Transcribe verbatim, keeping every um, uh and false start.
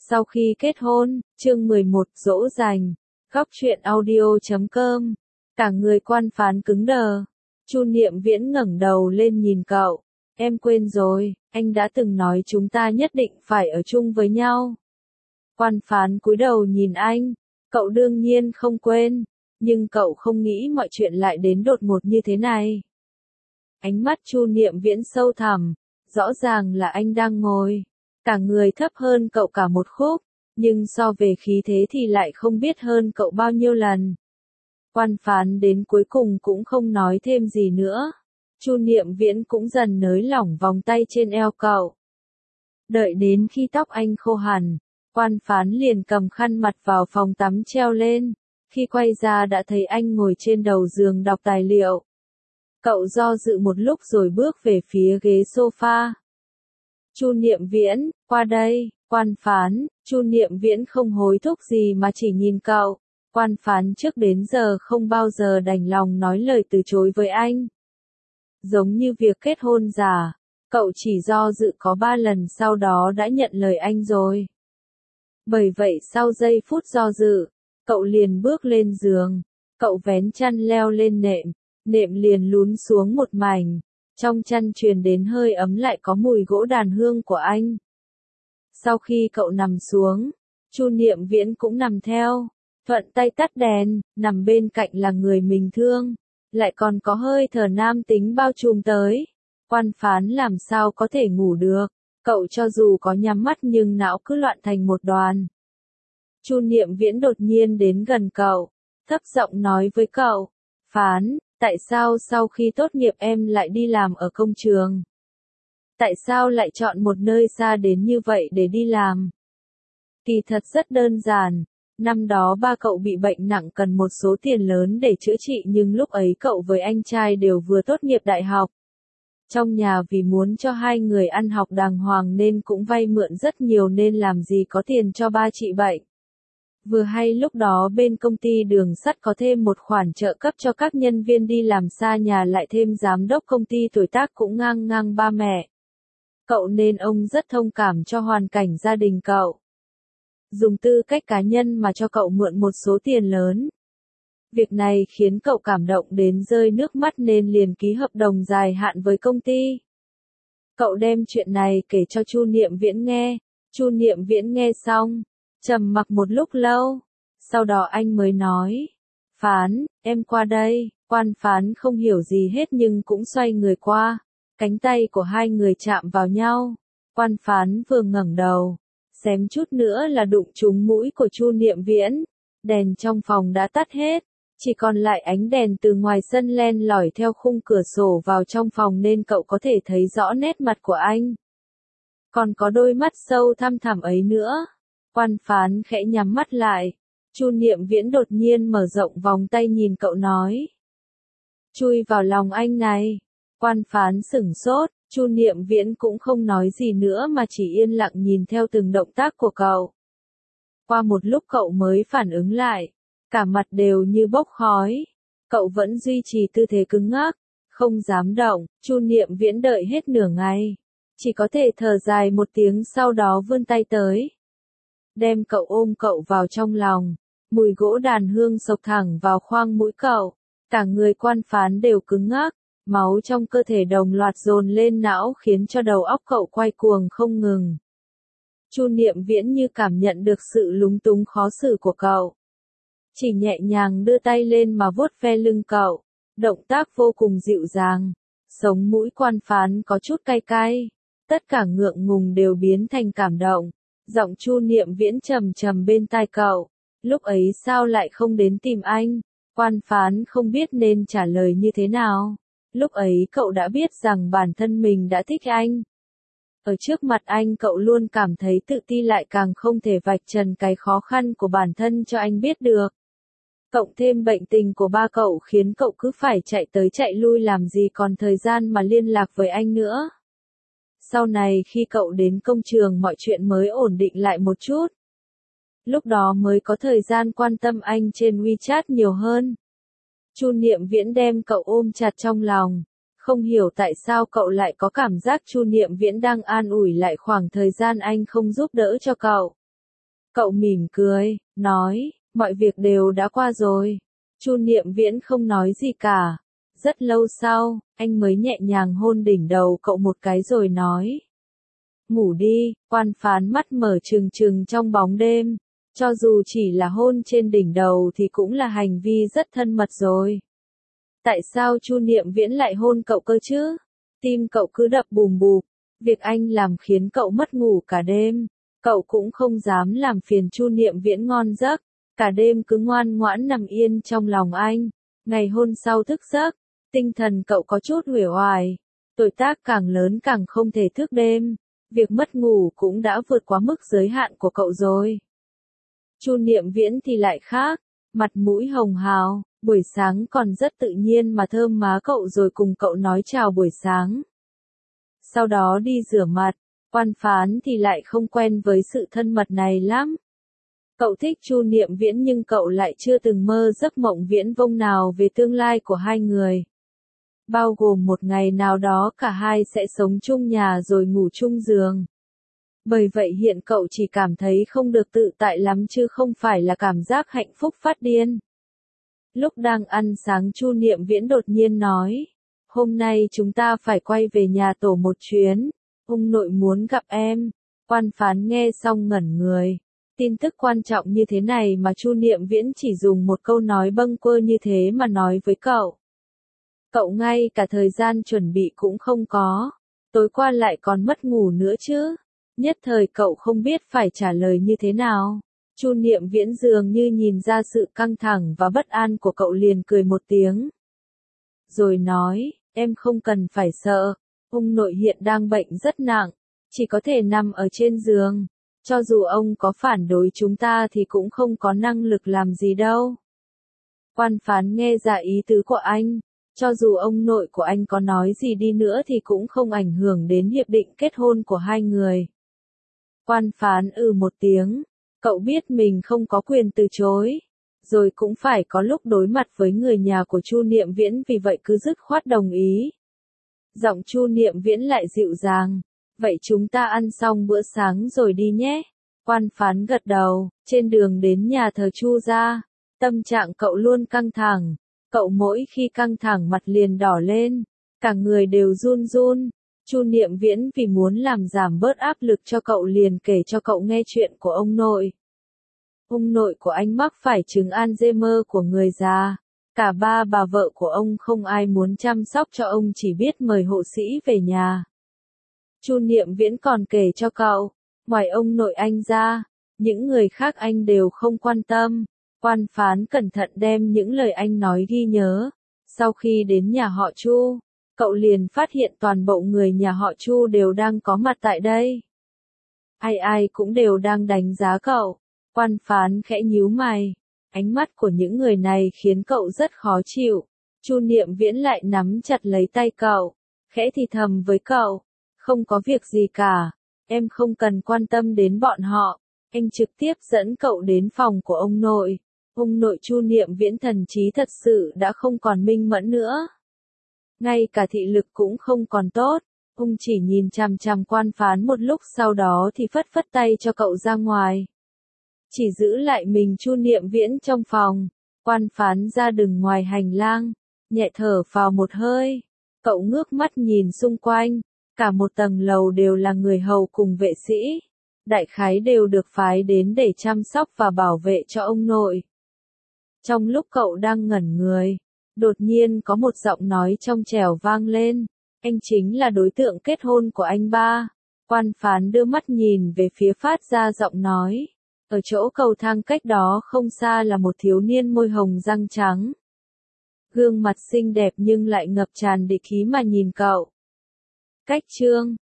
Sau khi kết hôn, chương mười một dỗ dành, góc truyện audio chấm com. Cả người quan phán cứng đờ. Chu Niệm Viễn ngẩng đầu lên nhìn cậu. Em quên rồi, anh đã từng nói chúng ta nhất định phải ở chung với nhau. Quan phán cúi đầu nhìn anh. Cậu đương nhiên không quên, nhưng cậu không nghĩ mọi chuyện lại đến đột ngột như thế này. Ánh mắt Chu Niệm Viễn sâu thẳm, rõ ràng là anh đang ngồi. Cả người thấp hơn cậu cả một khúc, nhưng so về khí thế thì lại không biết hơn cậu bao nhiêu lần. Quan phán đến cuối cùng cũng không nói thêm gì nữa. Chu Niệm Viễn cũng dần nới lỏng vòng tay trên eo cậu. Đợi đến khi tóc anh khô hẳn, quan phán liền cầm khăn mặt vào phòng tắm treo lên. Khi quay ra đã thấy anh ngồi trên đầu giường đọc tài liệu. Cậu do dự một lúc rồi bước về phía ghế sofa. Chu Niệm Viễn, qua đây. Quan phán. Chu Niệm Viễn không hối thúc gì mà chỉ nhìn cậu. Quan phán trước đến giờ không bao giờ đành lòng nói lời từ chối với anh. Giống như việc kết hôn giả, cậu chỉ do dự có ba lần sau đó đã nhận lời anh rồi. Bởi vậy sau giây phút do dự, cậu liền bước lên giường. Cậu vén chăn leo lên nệm, nệm liền lún xuống một mảnh. Trong chăn truyền đến hơi ấm lại có mùi gỗ đàn hương của anh. Sau khi cậu nằm xuống, Chu Niệm Viễn cũng nằm theo, thuận tay tắt đèn, nằm bên cạnh là người mình thương, lại còn có hơi thở nam tính bao trùm tới. Quan phán làm sao có thể ngủ được, cậu cho dù có nhắm mắt nhưng não cứ loạn thành một đoàn. Chu Niệm Viễn đột nhiên đến gần cậu, thấp giọng nói với cậu, phán, tại sao sau khi tốt nghiệp em lại đi làm ở công trường? Tại sao lại chọn một nơi xa đến như vậy để đi làm? Kỳ thật rất đơn giản, năm đó ba cậu bị bệnh nặng cần một số tiền lớn để chữa trị nhưng lúc ấy cậu với anh trai đều vừa tốt nghiệp đại học. Trong nhà vì muốn cho hai người ăn học đàng hoàng nên cũng vay mượn rất nhiều nên làm gì có tiền cho ba trị bệnh. Vừa hay lúc đó bên công ty đường sắt có thêm một khoản trợ cấp cho các nhân viên đi làm xa nhà lại thêm giám đốc công ty tuổi tác cũng ngang ngang ba mẹ. Cậu nên ông rất thông cảm cho hoàn cảnh gia đình cậu. Dùng tư cách cá nhân mà cho cậu mượn một số tiền lớn. Việc này khiến cậu cảm động đến rơi nước mắt nên liền ký hợp đồng dài hạn với công ty. Cậu đem chuyện này kể cho Chu Niệm Viễn nghe. Chu Niệm Viễn nghe xong, trầm mặc một lúc lâu. Sau đó anh mới nói, phán, em qua đây. Quan phán không hiểu gì hết nhưng cũng xoay người qua. Cánh tay của hai người chạm vào nhau. Quan phán vừa ngẩng đầu, xém chút nữa là đụng trúng mũi của Chu Niệm Viễn. Đèn trong phòng đã tắt hết, chỉ còn lại ánh đèn từ ngoài sân len lỏi theo khung cửa sổ vào trong phòng nên cậu có thể thấy rõ nét mặt của anh. Còn có đôi mắt sâu thăm thẳm ấy nữa. Quan phán khẽ nhắm mắt lại. Chu Niệm Viễn đột nhiên mở rộng vòng tay nhìn cậu nói. Chui vào lòng anh này. Quan phán sửng sốt, Chu Niệm Viễn cũng không nói gì nữa mà chỉ yên lặng nhìn theo từng động tác của cậu. Qua một lúc cậu mới phản ứng lại, cả mặt đều như bốc khói. Cậu vẫn duy trì tư thế cứng ngắc, không dám động. Chu Niệm Viễn đợi hết nửa ngày, chỉ có thể thở dài một tiếng sau đó vươn tay tới. Đem cậu ôm cậu vào trong lòng, mùi gỗ đàn hương xộc thẳng vào khoang mũi cậu. Cả người quan phán đều cứng ngắc. Máu trong cơ thể đồng loạt dồn lên não khiến cho đầu óc cậu quay cuồng không ngừng. Chu Niệm Viễn như cảm nhận được sự lúng túng khó xử của cậu. Chỉ nhẹ nhàng đưa tay lên mà vuốt ve lưng cậu. Động tác vô cùng dịu dàng. Sống mũi quan phán có chút cay cay. Tất cả ngượng ngùng đều biến thành cảm động. Giọng Chu Niệm Viễn trầm trầm bên tai cậu. Lúc ấy sao lại không đến tìm anh? Quan phán không biết nên trả lời như thế nào. Lúc ấy cậu đã biết rằng bản thân mình đã thích anh. Ở trước mặt anh cậu luôn cảm thấy tự ti lại càng không thể vạch trần cái khó khăn của bản thân cho anh biết được. Cộng thêm bệnh tình của ba cậu khiến cậu cứ phải chạy tới chạy lui làm gì còn thời gian mà liên lạc với anh nữa. Sau này khi cậu đến công trường mọi chuyện mới ổn định lại một chút. Lúc đó mới có thời gian quan tâm anh trên WeChat nhiều hơn. Chu Niệm Viễn đem cậu ôm chặt trong lòng. Không hiểu tại sao cậu lại có cảm giác Chu Niệm Viễn đang an ủi lại khoảng thời gian anh không giúp đỡ cho cậu. Cậu mỉm cười, nói, mọi việc đều đã qua rồi. Chu Niệm Viễn không nói gì cả. Rất lâu sau, anh mới nhẹ nhàng hôn đỉnh đầu cậu một cái rồi nói. Ngủ đi, quan phán mắt mở trừng trừng trong bóng đêm. Cho dù chỉ là hôn trên đỉnh đầu thì cũng là hành vi rất thân mật rồi. Tại sao Chu Niệm Viễn lại hôn cậu cơ chứ? Tim cậu cứ đập bùm bụp. Việc anh làm khiến cậu mất ngủ cả đêm. Cậu cũng không dám làm phiền Chu Niệm Viễn ngon giấc. Cả đêm cứ ngoan ngoãn nằm yên trong lòng anh. Ngày hôm sau thức giấc, tinh thần cậu có chút uể oải. Tuổi tác càng lớn càng không thể thức đêm. Việc mất ngủ cũng đã vượt quá mức giới hạn của cậu rồi. Chu Niệm Viễn thì lại khác. Mặt mũi hồng hào, buổi sáng còn rất tự nhiên mà thơm má cậu rồi cùng cậu nói chào buổi sáng. Sau đó đi rửa mặt, Quan Phán thì lại không quen với sự thân mật này lắm. Cậu thích Chu Niệm Viễn nhưng cậu lại chưa từng mơ giấc mộng viễn vông nào về tương lai của hai người. Bao gồm một ngày nào đó cả hai sẽ sống chung nhà rồi ngủ chung giường. Bởi vậy hiện cậu chỉ cảm thấy không được tự tại lắm chứ không phải là cảm giác hạnh phúc phát điên. Lúc đang ăn sáng Chu Niệm Viễn đột nhiên nói, hôm nay chúng ta phải quay về nhà tổ một chuyến, ông nội muốn gặp em. Quan Phán nghe xong ngẩn người. Tin tức quan trọng như thế này mà Chu Niệm Viễn chỉ dùng một câu nói bâng quơ như thế mà nói với cậu. Cậu ngay cả thời gian chuẩn bị cũng không có. Tối qua lại còn mất ngủ nữa chứ. Nhất thời cậu không biết phải trả lời như thế nào. Chu Niệm Viễn dường như nhìn ra sự căng thẳng và bất an của cậu liền cười một tiếng. Rồi nói, em không cần phải sợ. Ông nội hiện đang bệnh rất nặng. Chỉ có thể nằm ở trên giường. Cho dù ông có phản đối chúng ta thì cũng không có năng lực làm gì đâu. Quan Phán nghe ra ý tứ của anh. Cho dù ông nội của anh có nói gì đi nữa thì cũng không ảnh hưởng đến hiệp định kết hôn của hai người. Quan Phán ừ một tiếng. Cậu biết mình không có quyền từ chối. Rồi cũng phải có lúc đối mặt với người nhà của Chu Niệm Viễn vì vậy cứ dứt khoát đồng ý. Giọng Chu Niệm Viễn lại dịu dàng. Vậy chúng ta ăn xong bữa sáng rồi đi nhé. Quan Phán gật đầu. Trên đường đến nhà thờ Chu gia, tâm trạng cậu luôn căng thẳng. Cậu mỗi khi căng thẳng mặt liền đỏ lên. Cả người đều run run. Chu Niệm Viễn vì muốn làm giảm bớt áp lực cho cậu liền kể cho cậu nghe chuyện của ông nội. Ông nội của anh mắc phải chứng Alzheimer của người già. Cả ba bà vợ của ông không ai muốn chăm sóc cho ông chỉ biết mời hộ sĩ về nhà. Chu Niệm Viễn còn kể cho cậu, ngoài ông nội anh ra, những người khác anh đều không quan tâm. Quan Phán cẩn thận đem những lời anh nói ghi nhớ. Sau khi đến nhà họ Chu, cậu liền phát hiện toàn bộ người nhà họ Chu đều đang có mặt tại đây. Ai ai cũng đều đang đánh giá cậu. Quan Phán khẽ nhíu mày. Ánh mắt của những người này khiến cậu rất khó chịu. Chu Niệm Viễn lại nắm chặt lấy tay cậu, khẽ thì thầm với cậu. Không có việc gì cả. Em không cần quan tâm đến bọn họ. Anh trực tiếp dẫn cậu đến phòng của ông nội. Ông nội Chu Niệm Viễn thần trí thật sự đã không còn minh mẫn nữa. Ngay cả thị lực cũng không còn tốt. Ông chỉ nhìn chằm chằm Quan Phán một lúc sau đó thì phất phất tay cho cậu ra ngoài. Chỉ giữ lại mình Chu Niệm Viễn trong phòng. Quan Phán ra đứng ngoài hành lang, nhẹ thở phào một hơi. Cậu ngước mắt nhìn xung quanh. Cả một tầng lầu đều là người hầu cùng vệ sĩ. Đại khái đều được phái đến để chăm sóc và bảo vệ cho ông nội. Trong lúc cậu đang ngẩn người, đột nhiên có một giọng nói trong trẻo vang lên. Anh chính là đối tượng kết hôn của anh ba. Quan Phán đưa mắt nhìn về phía phát ra giọng nói. Ở chỗ cầu thang cách đó không xa là một thiếu niên môi hồng răng trắng. Gương mặt xinh đẹp nhưng lại ngập tràn địch khí mà nhìn cậu. Cách chương